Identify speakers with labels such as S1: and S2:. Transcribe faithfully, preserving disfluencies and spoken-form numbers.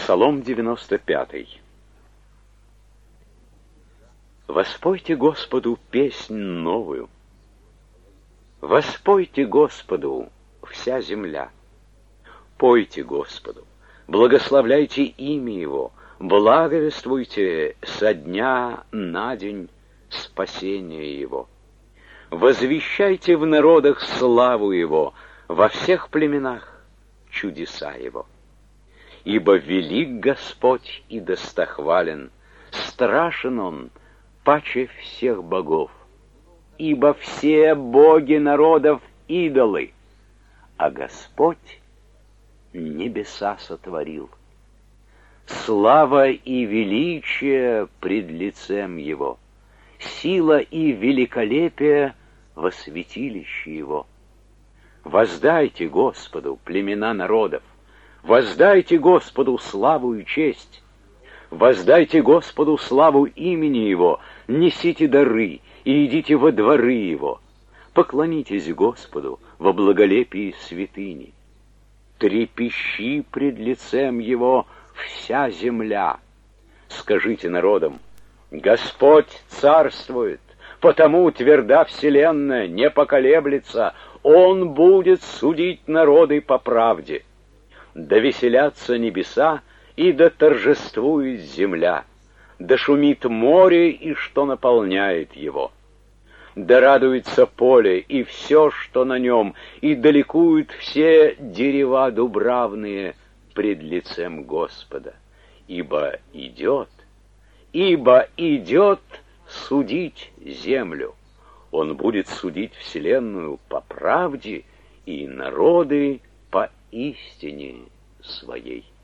S1: Псалом девяносто пятый. Воспойте Господу песнь новую. Воспойте Господу вся земля. Пойте Господу, благословляйте имя Его, благовествуйте со дня на день спасение Его. Возвещайте в народах славу Его, во всех племенах чудеса Его. Ибо велик Господь и достохвален, страшен Он паче всех богов. Ибо все боги народов идолы, а Господь небеса сотворил. Слава и величие пред лицем Его, сила и великолепие во святилище Его. Воздайте Господу, племена народов, воздайте Господу славу и честь, воздайте Господу славу имени Его, несите дары и идите во дворы Его, поклонитесь Господу во благолепии святыни. Трепещи пред лицем Его вся земля. Скажите народам: Господь царствует, потому тверда вселенная, не поколеблется, Он будет судить народы по правде. Да веселятся небеса, и да торжествует земля, да шумит море, и что наполняет его. Да радуется поле, и все, что на нем, и да ликуют все дерева дубравные пред лицем Господа. Ибо идет, ибо идет судить землю. Он будет судить вселенную по правде и народы по истине своей.